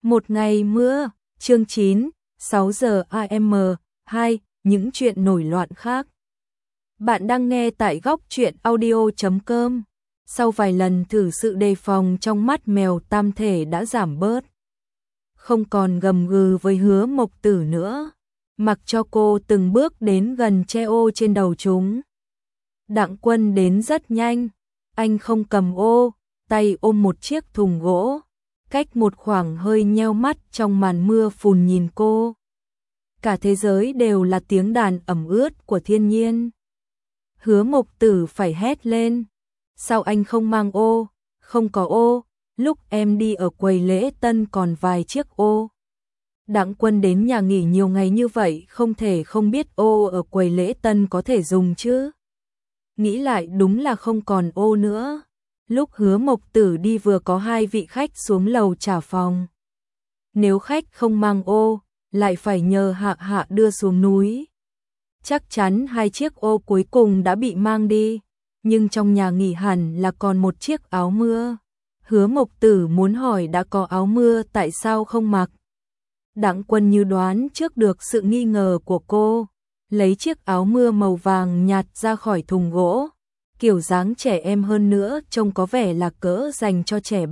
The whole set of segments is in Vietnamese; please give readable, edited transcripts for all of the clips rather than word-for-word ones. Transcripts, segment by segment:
Một ngày mưa, chương 9, 6 giờ AM, 2, những chuyện nổi loạn khác. Bạn đang nghe tại góc truyện audio.com. Sau vài lần thử sự đề phòng trong mắt mèo tam thể đã giảm bớt. Không còn gầm gừ với Hứa Mộc Tử nữa, mặc cho cô từng bước đến gần che ô trên đầu chúng. Đặng Quân đến rất nhanh, anh không cầm ô, tay ôm một chiếc thùng gỗ. Cách một khoảng hơi nheo mắt trong màn mưa phùn nhìn cô. Cả thế giới đều là tiếng đàn ẩm ướt của thiên nhiên. Hứa Mộc Tử phải hét lên. Sao anh không mang ô? Không có ô, lúc em đi ở quầy lễ tân còn vài chiếc ô. Đặng Quân đến nhà nghỉ nhiều ngày như vậy không thể không biết ô ở quầy lễ tân có thể dùng chứ. Nghĩ lại đúng là không còn ô nữa. Lúc Hứa Mộc Tử đi vừa có hai vị khách xuống lầu trả phòng. Nếu khách không mang ô, lại phải nhờ Hạ Hạ đưa xuống núi. Chắc chắn hai chiếc ô cuối cùng đã bị mang đi, nhưng trong nhà nghỉ hẳn là còn một chiếc áo mưa. Hứa Mộc Tử muốn hỏi đã có áo mưa tại sao không mặc. Đặng Quân như đoán trước được sự nghi ngờ của cô, lấy chiếc áo mưa màu vàng nhạt ra khỏi thùng gỗ. Kiểu dáng trẻ em hơn nữa trông có vẻ là cỡ dành cho trẻ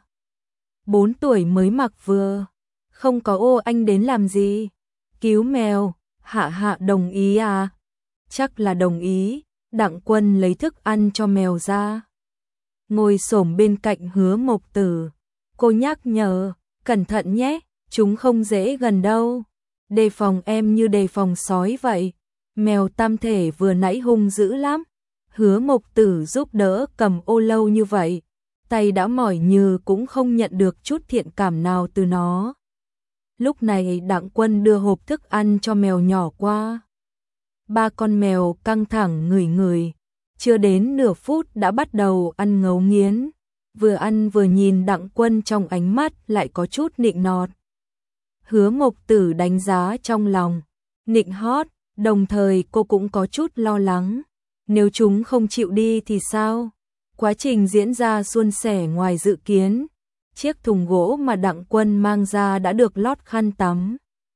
3-4 tuổi mới mặc vừa. Không có ô anh đến làm gì? Cứu mèo, Hạ Hạ đồng ý à? Chắc là đồng ý. Đặng Quân lấy thức ăn cho mèo ra. Ngồi xổm bên cạnh Hứa Mộc Tử. Cô nhắc nhở, cẩn thận nhé, chúng không dễ gần đâu. Đề phòng em như đề phòng sói vậy. Mèo tam thể vừa nãy hung dữ lắm. Hứa Mộc Tử giúp đỡ cầm ô lâu như vậy, tay đã mỏi nhừ cũng không nhận được chút thiện cảm nào từ nó. Lúc này Đặng Quân đưa hộp thức ăn cho mèo nhỏ qua. Ba con mèo căng thẳng ngửi ngửi, chưa đến nửa phút đã bắt đầu ăn ngấu nghiến. Vừa ăn vừa nhìn Đặng Quân trong ánh mắt lại có chút nịnh nọt. Hứa Mộc Tử đánh giá trong lòng, nịnh hót, đồng thời cô cũng có chút lo lắng. Nếu chúng không chịu đi thì sao? Quá trình diễn ra suôn sẻ ngoài dự kiến. Chiếc thùng gỗ mà Đặng Quân mang ra đã được lót khăn tắm.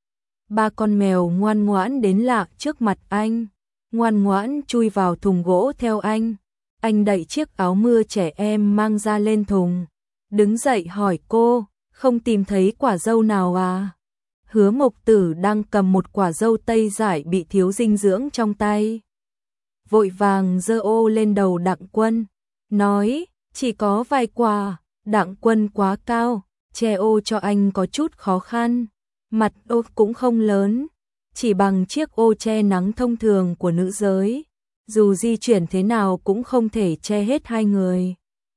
Ba con mèo ngoan ngoãn đến lạ trước mặt anh. Ngoan ngoãn chui vào thùng gỗ theo anh. Anh đẩy chiếc áo mưa trẻ em mang ra lên thùng. Đứng dậy hỏi cô, không tìm thấy quả dâu nào à? Hứa Mộc Tử đang cầm một quả dâu tây dại bị thiếu dinh dưỡng trong tay. Vội vàng giơ ô lên đầu Đặng Quân, nói, chỉ có vài quả. Đặng Quân quá cao, che ô cho anh có chút khó khăn. Mặt ô cũng không lớn, chỉ bằng chiếc ô che nắng thông thường của nữ giới. Dù di chuyển thế nào cũng không thể che hết hai người.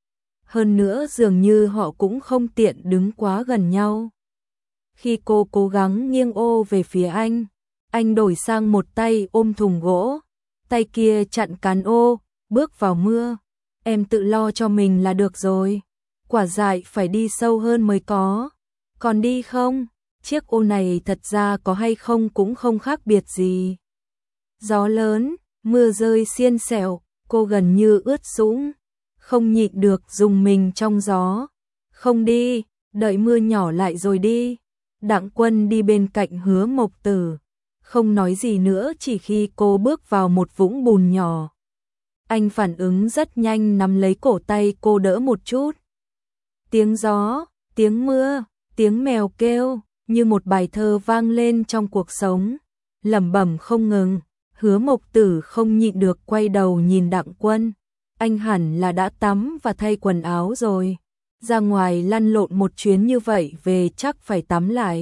Hơn nữa dường như họ cũng không tiện đứng quá gần nhau. Khi cô cố gắng nghiêng ô về phía anh đổi sang một tay ôm thùng gỗ. Tay kia chặn cán ô, bước vào mưa. Em tự lo cho mình là được rồi. Quả dại phải đi sâu hơn mới có. Còn đi không? Chiếc ô này thật ra có hay không cũng không khác biệt gì. Gió lớn, mưa rơi xiên xẹo, cô gần như ướt sũng. Không nhịn được rùng mình trong gió. Không đi, đợi mưa nhỏ lại rồi đi. Đặng Quân đi bên cạnh Hứa Mộc Tử. Không nói gì nữa chỉ khi cô bước vào một vũng bùn nhỏ. Anh phản ứng rất nhanh nắm lấy cổ tay cô đỡ một chút. Tiếng gió, tiếng mưa, tiếng mèo kêu, như một bài thơ vang lên trong cuộc sống. Lẩm bẩm không ngừng, Hứa Mộc Tử không nhịn được quay đầu nhìn Đặng Quân. Anh hẳn là đã tắm và thay quần áo rồi. Ra ngoài lăn lộn một chuyến như vậy về chắc phải tắm lại.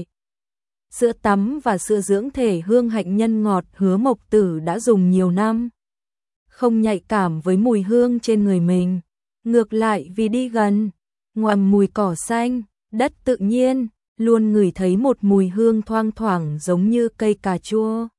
Sữa tắm và sữa dưỡng thể hương hạnh nhân ngọt Hứa Mộc Tử đã dùng nhiều năm. Không nhạy cảm với mùi hương trên người mình. Ngược lại vì đi gần, ngoằm mùi cỏ xanh, đất tự nhiên, luôn ngửi thấy một mùi hương thoang thoảng giống như cây cà chua.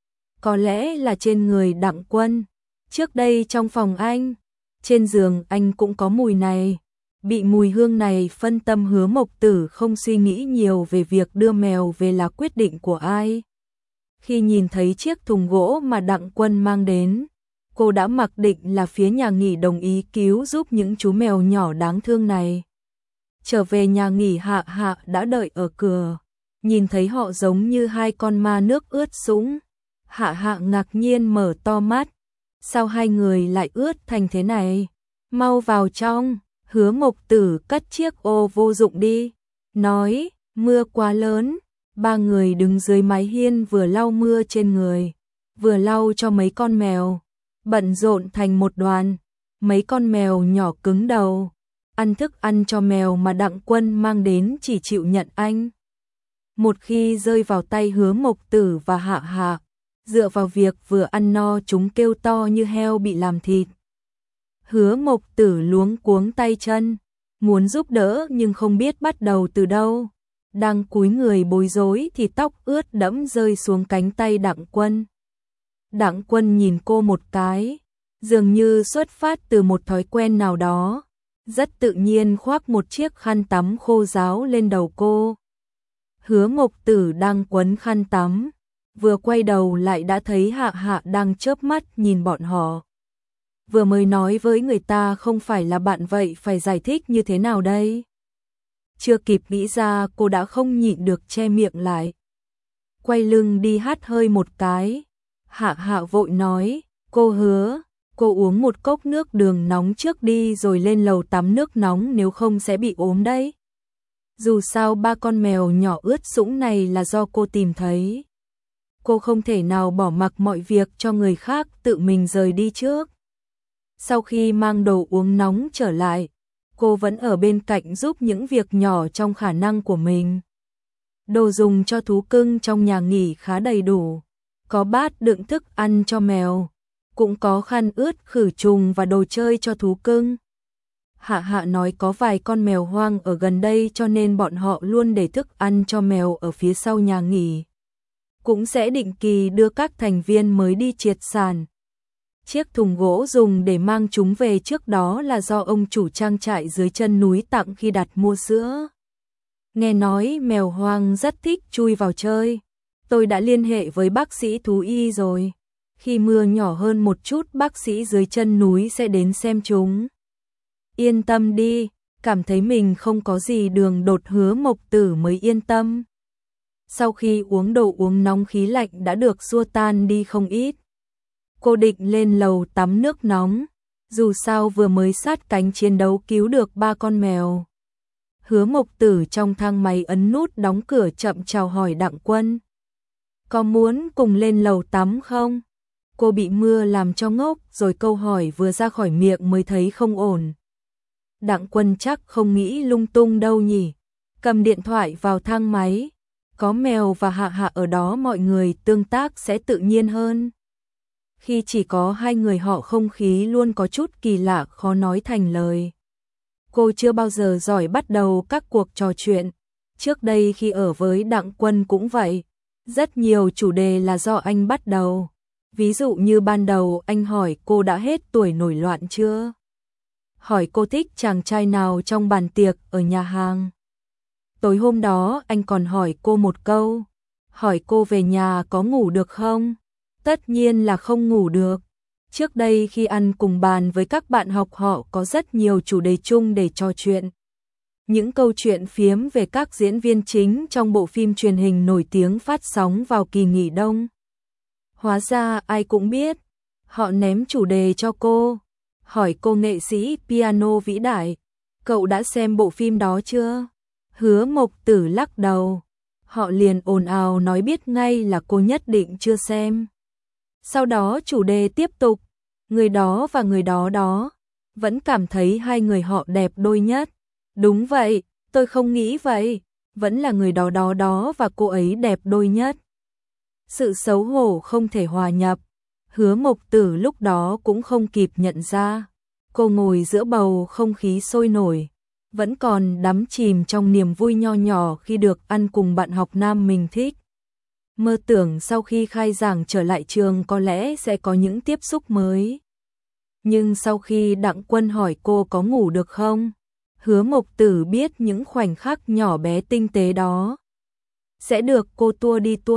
Có lẽ là trên người Đặng Quân. Trước đây trong phòng anh, trên giường anh cũng có mùi này. Bị mùi hương này phân tâm Hứa Mộc Tử không suy nghĩ nhiều về việc đưa mèo về là quyết định của ai. Khi nhìn thấy chiếc thùng gỗ mà Đặng Quân mang đến, cô đã mặc định là phía nhà nghỉ đồng ý cứu giúp những chú mèo nhỏ đáng thương này. Trở về nhà nghỉ Hạ Hạ đã đợi ở cửa, nhìn thấy họ giống như hai con ma nước ướt sũng. Hạ Hạ ngạc nhiên mở to mắt, sao hai người lại ướt thành thế này? Mau vào trong. Hứa Mộc Tử cất chiếc ô vô dụng đi, nói, mưa quá lớn. Ba người đứng dưới mái hiên vừa lau mưa trên người, vừa lau cho mấy con mèo, bận rộn thành một đoàn. Mấy con mèo nhỏ cứng đầu, ăn thức ăn cho mèo mà Đặng Quân mang đến chỉ chịu nhận anh. Một khi rơi vào tay Hứa Mộc Tử và Hạ Hạ, dựa vào việc vừa ăn no chúng kêu to như heo bị làm thịt. Hứa Mộc Tử luống cuống tay chân, muốn giúp đỡ nhưng không biết bắt đầu từ đâu. Đang cúi người bối rối thì tóc ướt đẫm rơi xuống cánh tay Đặng Quân. Đặng Quân nhìn cô một cái, dường như xuất phát từ một thói quen nào đó, rất tự nhiên khoác một chiếc khăn tắm khô ráo lên đầu cô. Hứa Mộc Tử đang quấn khăn tắm, vừa quay đầu lại đã thấy Hạ Hạ đang chớp mắt nhìn bọn họ. Vừa mới nói với người ta không phải là bạn vậy phải giải thích như thế nào đây? Chưa kịp nghĩ ra cô đã không nhịn được che miệng lại. Quay lưng đi hắt hơi một cái. Hạ Hạ vội nói, cô Hứa, cô uống một cốc nước đường nóng trước đi rồi lên lầu tắm nước nóng nếu không sẽ bị ốm đấy. Dù sao ba con mèo nhỏ ướt sũng này là do cô tìm thấy. Cô không thể nào bỏ mặc mọi việc cho người khác tự mình rời đi trước. Sau khi mang đồ uống nóng trở lại, cô vẫn ở bên cạnh giúp những việc nhỏ trong khả năng của mình. Đồ dùng cho thú cưng trong nhà nghỉ khá đầy đủ, có bát đựng thức ăn cho mèo, cũng có khăn ướt khử trùng và đồ chơi cho thú cưng. Hạ Hạ nói có vài con mèo hoang ở gần đây cho nên bọn họ luôn để thức ăn cho mèo ở phía sau nhà nghỉ. Cũng sẽ định kỳ đưa các thành viên mới đi triệt sản. Chiếc thùng gỗ dùng để mang chúng về trước đó là do ông chủ trang trại dưới chân núi tặng khi đặt mua sữa. Nghe nói mèo hoang rất thích chui vào chơi. Tôi đã liên hệ với bác sĩ thú y rồi. Khi mưa nhỏ hơn một chút bác sĩ dưới chân núi sẽ đến xem chúng. Yên tâm đi, cảm thấy mình không có gì đường đột Hứa Mộc Tử mới yên tâm. Sau khi uống đồ uống nóng khí lạnh đã được xua tan đi không ít. Cô định lên lầu tắm nước nóng, dù sao vừa mới sát cánh chiến đấu cứu được ba con mèo. Hứa Mộc Tử trong thang máy ấn nút đóng cửa chậm chào hỏi Đặng Quân. Có muốn cùng lên lầu tắm không? Cô bị mưa làm cho ngốc rồi câu hỏi vừa ra khỏi miệng mới thấy không ổn. Đặng Quân chắc không nghĩ lung tung đâu nhỉ. Cầm điện thoại vào thang máy. Có mèo và Hạ Hạ ở đó mọi người tương tác sẽ tự nhiên hơn. Khi chỉ có hai người họ không khí luôn có chút kỳ lạ khó nói thành lời. Cô chưa bao giờ giỏi bắt đầu các cuộc trò chuyện. Trước đây khi ở với Đặng Quân cũng vậy. Rất nhiều chủ đề là do anh bắt đầu. Ví dụ như ban đầu anh hỏi cô đã hết tuổi nổi loạn chưa? Hỏi cô thích chàng trai nào trong bàn tiệc ở nhà hàng. Tối hôm đó anh còn hỏi cô một câu. Hỏi cô về nhà có ngủ được không? Tất nhiên là không ngủ được. Trước đây khi ăn cùng bàn với các bạn học họ có rất nhiều chủ đề chung để trò chuyện. Những câu chuyện phiếm về các diễn viên chính trong bộ phim truyền hình nổi tiếng phát sóng vào kỳ nghỉ đông. Hóa ra ai cũng biết. Họ ném chủ đề cho cô. Hỏi cô nghệ sĩ piano vĩ đại. Cậu đã xem bộ phim đó chưa? Hứa Mộc Tử lắc đầu. Họ liền ồn ào nói biết ngay là cô nhất định chưa xem. Sau đó chủ đề tiếp tục. Người đó và người đó đó. Vẫn cảm thấy hai người họ đẹp đôi nhất. Đúng vậy, tôi không nghĩ vậy. Vẫn là người đó đó đó và cô ấy đẹp đôi nhất. Sự xấu hổ không thể hòa nhập. Hứa Mộc Tử lúc đó cũng không kịp nhận ra. Cô ngồi giữa bầu không khí sôi nổi. Vẫn còn đắm chìm trong niềm vui nho nhỏ khi được ăn cùng bạn học nam mình thích. Mơ tưởng sau khi khai giảng trở lại trường có lẽ sẽ có những tiếp xúc mới. Nhưng sau khi Đặng Quân hỏi cô có ngủ được không, Hứa Mộc Tử biết những khoảnh khắc nhỏ bé tinh tế đó sẽ được cô tua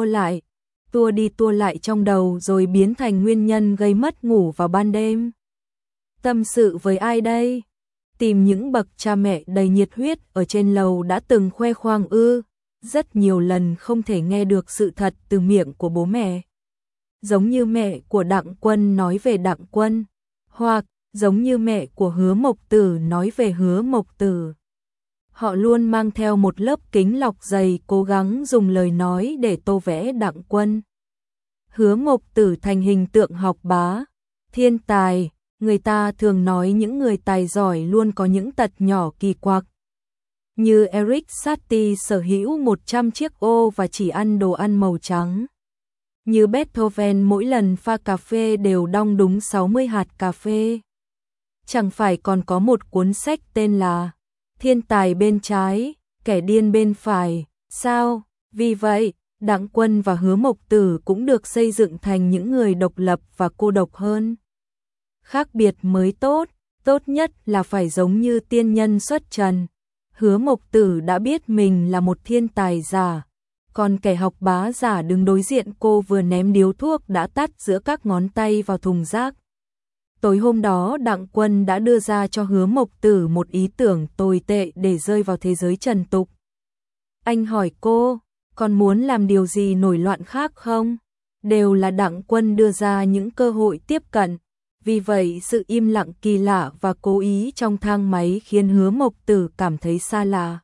đi tua lại trong đầu rồi biến thành nguyên nhân gây mất ngủ vào ban đêm. Tâm sự với ai đây? Tìm những bậc cha mẹ đầy nhiệt huyết ở trên lầu đã từng khoe khoang ư? Rất nhiều lần không thể nghe được sự thật từ miệng của bố mẹ. Giống như mẹ của Đặng Quân nói về Đặng Quân, hoặc giống như mẹ của Hứa Mộc Tử nói về Hứa Mộc Tử. Họ luôn mang theo một lớp kính lọc dày, cố gắng dùng lời nói để tô vẽ Đặng Quân. Hứa Mộc Tử thành hình tượng học bá, thiên tài. Người ta thường nói những người tài giỏi luôn có những tật nhỏ kỳ quặc. Như Eric Satie sở hữu 100 chiếc ô và chỉ ăn đồ ăn màu trắng. Như Beethoven mỗi lần pha cà phê đều đong đúng 60 hạt cà phê. Chẳng phải còn có một cuốn sách tên là Thiên tài bên trái, kẻ điên bên phải, sao? Vì vậy, Đặng Quân và Hứa Mộc Tử cũng được xây dựng thành những người độc lập và cô độc hơn. Khác biệt mới tốt, tốt nhất là phải giống như tiên nhân xuất trần. Hứa Mộc Tử đã biết mình là một thiên tài giả, còn kẻ học bá giả đứng đối diện cô vừa ném điếu thuốc đã tắt giữa các ngón tay vào thùng rác. Tối hôm đó Đặng Quân đã đưa ra cho Hứa Mộc Tử một ý tưởng tồi tệ để rơi vào thế giới trần tục. Anh hỏi cô, còn muốn làm điều gì nổi loạn khác không? Đều là Đặng Quân đưa ra những cơ hội tiếp cận. Vì vậy sự im lặng kỳ lạ và cố ý trong thang máy khiến Hứa Mộc Tử cảm thấy xa lạ.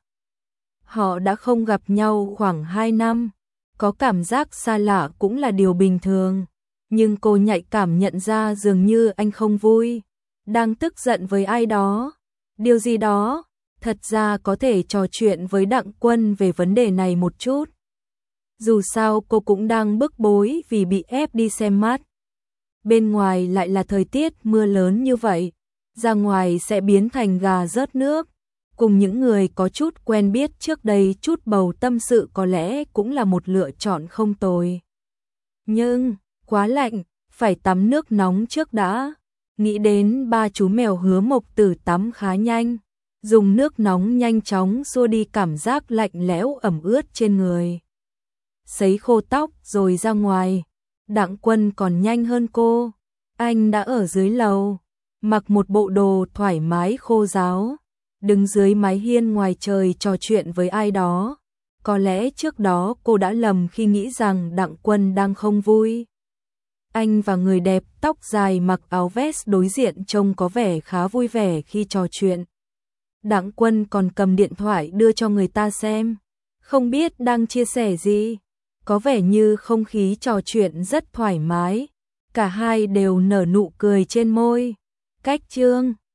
Họ đã không gặp nhau khoảng 2 năm, có cảm giác xa lạ cũng là điều bình thường. Nhưng cô nhạy cảm nhận ra dường như anh không vui, đang tức giận với ai đó, điều gì đó. Thật ra có thể trò chuyện với Đặng Quân về vấn đề này một chút. Dù sao cô cũng đang bức bối vì bị ép đi xem mắt. Bên ngoài lại là thời tiết mưa lớn như vậy, ra ngoài sẽ biến thành gà rớt nước. Cùng những người có chút quen biết trước đây chút bầu tâm sự có lẽ cũng là một lựa chọn không tồi. Nhưng, quá lạnh, phải tắm nước nóng trước đã. Nghĩ đến ba chú mèo Hứa Mộc Tử tắm khá nhanh, dùng nước nóng nhanh chóng xua đi cảm giác lạnh lẽo ẩm ướt trên người. Sấy khô tóc rồi ra ngoài. Đặng Quân còn nhanh hơn cô. Anh đã ở dưới lầu, mặc một bộ đồ thoải mái khô ráo, đứng dưới mái hiên ngoài trời trò chuyện với ai đó. Có lẽ trước đó cô đã lầm khi nghĩ rằng Đặng Quân đang không vui. Anh và người đẹp tóc dài mặc áo vest đối diện trông có vẻ khá vui vẻ khi trò chuyện. Đặng Quân còn cầm điện thoại đưa cho người ta xem, không biết đang chia sẻ gì. Có vẻ như không khí trò chuyện rất thoải mái, cả hai đều nở nụ cười trên môi. Cách chương